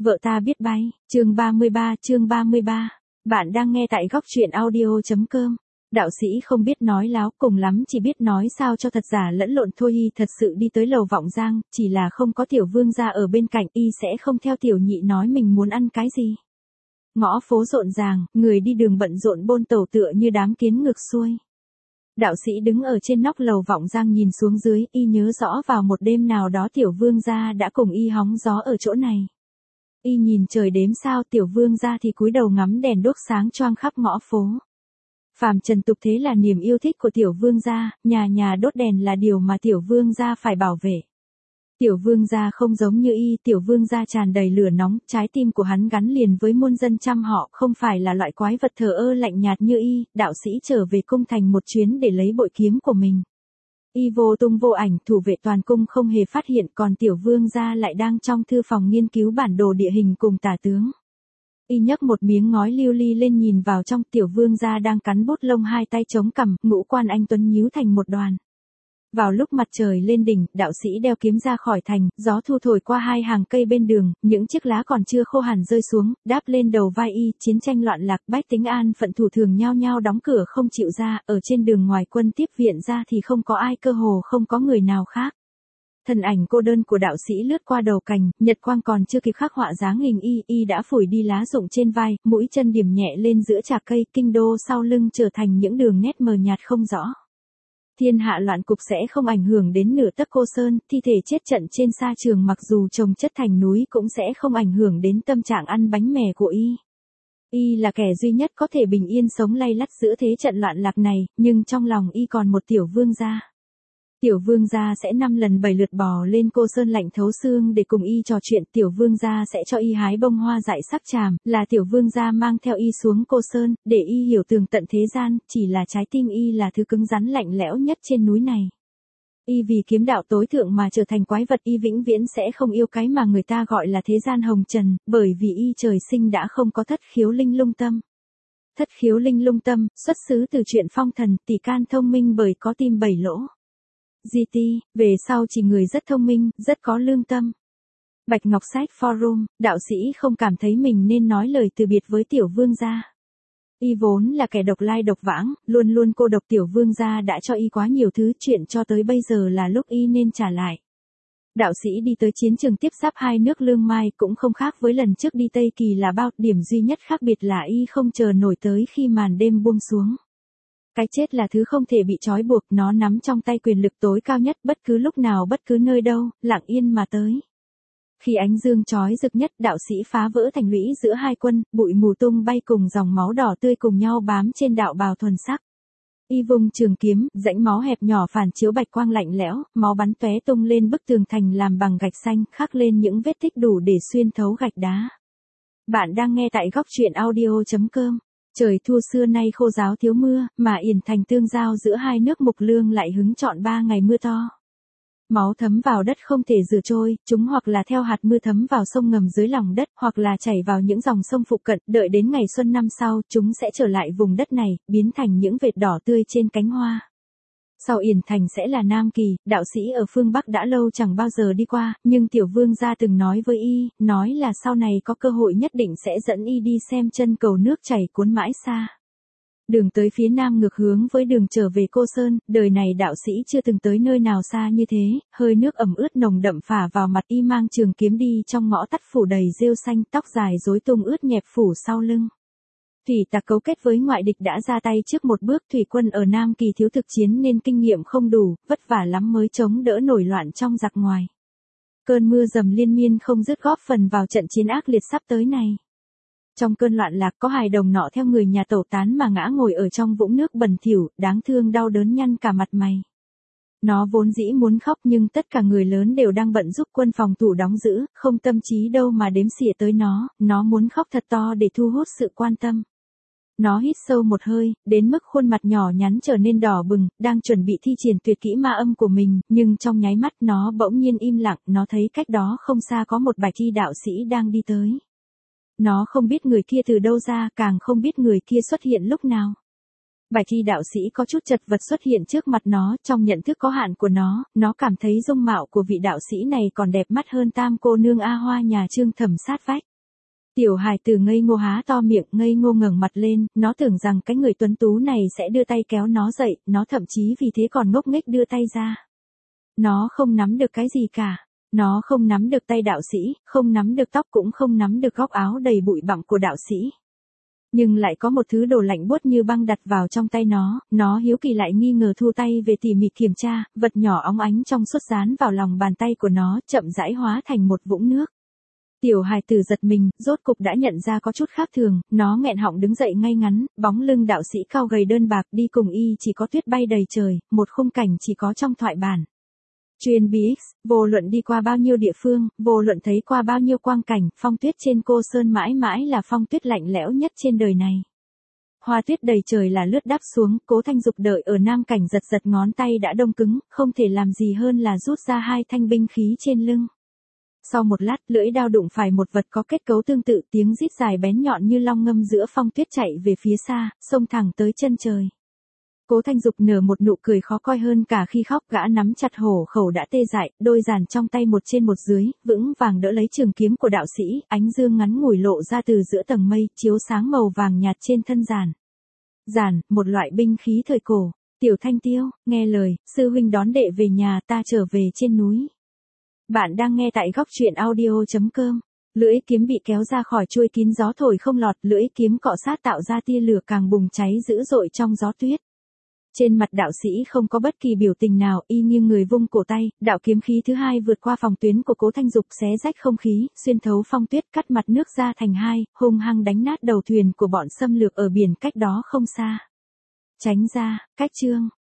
Vợ ta biết bay, chương 33. Bạn đang nghe tại góc truyện audio.com. Đạo sĩ không biết nói láo, cùng lắm chỉ biết nói sao cho thật giả lẫn lộn thôi. Y thật sự đi tới lầu Vọng Giang, chỉ là không có tiểu vương gia ở bên cạnh, y sẽ không theo tiểu nhị nói mình muốn ăn cái gì. Ngõ phố rộn ràng, người đi đường bận rộn bôn tàu tựa như đám kiến ngược xuôi. Đạo sĩ đứng ở trên nóc lầu Vọng Giang nhìn xuống dưới, y nhớ rõ vào một đêm nào đó tiểu vương gia đã cùng y hóng gió ở chỗ này. Y nhìn trời đếm sao, tiểu vương gia thì cúi đầu ngắm đèn đuốc sáng choang khắp ngõ phố. Phàm trần tục thế là niềm yêu thích của tiểu vương gia, nhà nhà đốt đèn là điều mà tiểu vương gia phải bảo vệ. Tiểu vương gia không giống như y, tiểu vương gia tràn đầy lửa nóng, trái tim của hắn gắn liền với muôn dân trăm họ, không phải là loại quái vật thờ ơ lạnh nhạt như y. Đạo sĩ trở về cung thành một chuyến để lấy bội kiếm của mình. Y vô tung vô ảnh, thủ vệ toàn cung không hề phát hiện, còn tiểu vương gia lại đang trong thư phòng nghiên cứu bản đồ địa hình cùng tả tướng. Y nhấc một miếng ngói lưu ly lên nhìn vào trong, tiểu vương gia đang cắn bút lông, hai tay chống cằm, ngũ quan anh tuấn nhíu thành một đoàn. Vào lúc mặt trời lên đỉnh, đạo sĩ đeo kiếm ra khỏi thành, gió thu thổi qua hai hàng cây bên đường, những chiếc lá còn chưa khô hẳn rơi xuống, đáp lên đầu vai y. Chiến tranh loạn lạc, bách tính an phận thủ thường nhao nhao đóng cửa không chịu ra, ở trên đường ngoài quân tiếp viện ra thì không có ai, cơ hồ không có người nào khác. Thân ảnh cô đơn của đạo sĩ lướt qua đầu cành, nhật quang còn chưa kịp khắc họa dáng hình y đã phủi đi lá rụng trên vai, mũi chân điểm nhẹ lên giữa trạc cây, kinh đô sau lưng trở thành những đường nét mờ nhạt không rõ. Thiên hạ loạn cục sẽ không ảnh hưởng đến nửa tấc Cô Sơn, thi thể chết trận trên sa trường mặc dù chồng chất thành núi cũng sẽ không ảnh hưởng đến tâm trạng ăn bánh mè của y. Y là kẻ duy nhất có thể bình yên sống lay lắt giữa thế trận loạn lạc này, nhưng trong lòng y còn một tiểu vương gia. Tiểu vương gia sẽ 5 lần 7 lượt bò lên Cô Sơn lạnh thấu xương để cùng y trò chuyện, tiểu vương gia sẽ cho y hái bông hoa dại sắc tràm, là tiểu vương gia mang theo y xuống Cô Sơn, để y hiểu tường tận thế gian, chỉ là trái tim y là thứ cứng rắn lạnh lẽo nhất trên núi này. Y vì kiếm đạo tối thượng mà trở thành quái vật, y vĩnh viễn sẽ không yêu cái mà người ta gọi là thế gian hồng trần, bởi vì y trời sinh đã không có thất khiếu linh lung tâm. Thất khiếu linh lung tâm, xuất xứ từ chuyện phong thần, tỷ can thông minh bởi có tim 7 lỗ. GT, về sau chỉ người rất thông minh, rất có lương tâm. Bạch Ngọc Sách Forum, đạo sĩ không cảm thấy mình nên nói lời từ biệt với tiểu vương gia. Y vốn là kẻ độc lai độc vãng, luôn luôn cô độc, tiểu vương gia đã cho y quá nhiều thứ, chuyện cho tới bây giờ là lúc y nên trả lại. Đạo sĩ đi tới chiến trường tiếp giáp hai nước Lương Mai cũng không khác với lần trước đi Tây Kỳ là bao, điểm duy nhất khác biệt là y không chờ nổi tới khi màn đêm buông xuống. Cái chết là thứ không thể bị trói buộc, nó nắm trong tay quyền lực tối cao nhất, bất cứ lúc nào bất cứ nơi đâu, lặng yên mà tới. Khi ánh dương chói rực nhất, đạo sĩ phá vỡ thành lũy giữa hai quân, bụi mù tung bay cùng dòng máu đỏ tươi cùng nhau bám trên đạo bào thuần sắc. Y vùng trường kiếm, rãnh máu hẹp nhỏ phản chiếu bạch quang lạnh lẽo, máu bắn tóe tung lên bức tường thành làm bằng gạch xanh, khắc lên những vết tích đủ để xuyên thấu gạch đá. Bạn đang nghe tại góc truyện audio.com. Trời thu xưa nay khô ráo thiếu mưa, mà Yển Thành tương giao giữa hai nước Mục Lương lại hứng trọn 3 ngày mưa to. Máu thấm vào đất không thể rửa trôi, chúng hoặc là theo hạt mưa thấm vào sông ngầm dưới lòng đất, hoặc là chảy vào những dòng sông phụ cận, đợi đến ngày xuân năm sau, chúng sẽ trở lại vùng đất này, biến thành những vệt đỏ tươi trên cánh hoa. Sau Yển Thành sẽ là Nam Kỳ, đạo sĩ ở phương Bắc đã lâu chẳng bao giờ đi qua, nhưng tiểu vương gia từng nói với y, nói là sau này có cơ hội nhất định sẽ dẫn y đi xem chân cầu nước chảy cuốn mãi xa. Đường tới phía Nam ngược hướng với đường trở về Cô Sơn, đời này đạo sĩ chưa từng tới nơi nào xa như thế, hơi nước ẩm ướt nồng đậm phả vào mặt, y mang trường kiếm đi trong ngõ tắt phủ đầy rêu xanh, tóc dài rối tung ướt nhẹp phủ sau lưng. Thủy tặc cấu kết với ngoại địch đã ra tay trước một bước, thủy quân ở Nam Kỳ thiếu thực chiến nên kinh nghiệm không đủ, vất vả lắm mới chống đỡ nổi loạn trong giặc ngoài. Cơn mưa dầm liên miên không dứt góp phần vào trận chiến ác liệt sắp tới này. Trong cơn loạn lạc có hài đồng nọ theo người nhà tẩu tán mà ngã ngồi ở trong vũng nước bẩn thỉu, đáng thương đau đớn nhăn cả mặt mày. Nó vốn dĩ muốn khóc nhưng tất cả người lớn đều đang bận giúp quân phòng thủ đóng giữ, không tâm trí đâu mà đếm xỉa tới nó muốn khóc thật to để thu hút sự quan tâm. Nó hít sâu một hơi, đến mức khuôn mặt nhỏ nhắn trở nên đỏ bừng, đang chuẩn bị thi triển tuyệt kỹ ma âm của mình, nhưng trong nháy mắt nó bỗng nhiên im lặng, nó thấy cách đó không xa có một Bạch Y đạo sĩ đang đi tới. Nó không biết người kia từ đâu ra, càng không biết người kia xuất hiện lúc nào. Bạch Y đạo sĩ có chút chật vật xuất hiện trước mặt nó, trong nhận thức có hạn của nó cảm thấy dung mạo của vị đạo sĩ này còn đẹp mắt hơn tam cô nương A Hoa nhà Trương Thẩm sát vách. Tiểu hài tử ngây ngô há to miệng, ngây ngô ngẩng mặt lên, nó tưởng rằng cái người tuấn tú này sẽ đưa tay kéo nó dậy, nó thậm chí vì thế còn ngốc nghếch đưa tay ra. Nó không nắm được cái gì cả. Nó không nắm được tay đạo sĩ, không nắm được tóc, cũng không nắm được góc áo đầy bụi bặm của đạo sĩ. Nhưng lại có một thứ đồ lạnh buốt như băng đặt vào trong tay nó hiếu kỳ lại nghi ngờ thu tay về tỉ mỉ kiểm tra, vật nhỏ óng ánh trong suốt dán vào lòng bàn tay của nó, chậm rãi hóa thành một vũng nước. Tiểu hài tử giật mình, rốt cục đã nhận ra có chút khác thường, nó nghẹn họng đứng dậy ngay ngắn, bóng lưng đạo sĩ cao gầy đơn bạc đi cùng y chỉ có tuyết bay đầy trời, một khung cảnh chỉ có trong thoại bản. Truyền BX, vô luận đi qua bao nhiêu địa phương, vô luận thấy qua bao nhiêu quang cảnh, phong tuyết trên Cô Sơn mãi mãi là phong tuyết lạnh lẽo nhất trên đời này. Hoa tuyết đầy trời là lướt đáp xuống, Cố Thanh Dục đợi ở Nam Cảnh giật giật ngón tay đã đông cứng, không thể làm gì hơn là rút ra 2 thanh binh khí trên lưng. Sau một lát, lưỡi đao đụng phải một vật có kết cấu tương tự, tiếng rít dài bén nhọn như long ngâm giữa phong tuyết chạy về phía xa, xông thẳng tới chân trời. Cố Thanh Dục nở một nụ cười khó coi hơn cả khi khóc, gã nắm chặt hổ khẩu đã tê dại, đôi giàn trong tay một trên một dưới, vững vàng đỡ lấy trường kiếm của đạo sĩ, ánh dương ngắn ngủi lộ ra từ giữa tầng mây, chiếu sáng màu vàng nhạt trên thân giàn. Giàn, một loại binh khí thời cổ. Tiểu Thanh Tiêu, nghe lời, sư huynh đón đệ về nhà, ta trở về trên núi. Bạn đang nghe tại góc truyện audio.com. Lưỡi kiếm bị kéo ra khỏi chuôi kín, gió thổi không lọt, lưỡi kiếm cọ sát tạo ra tia lửa càng bùng cháy dữ dội trong gió tuyết. Trên mặt đạo sĩ không có bất kỳ biểu tình nào, y nghiêng người vung cổ tay, đạo kiếm khí thứ hai vượt qua phòng tuyến của Cố Thanh Dục, xé rách không khí, xuyên thấu phong tuyết, cắt mặt nước ra thành hai, hung hăng đánh nát đầu thuyền của bọn xâm lược ở biển cách đó không xa. Tránh ra, cách chương.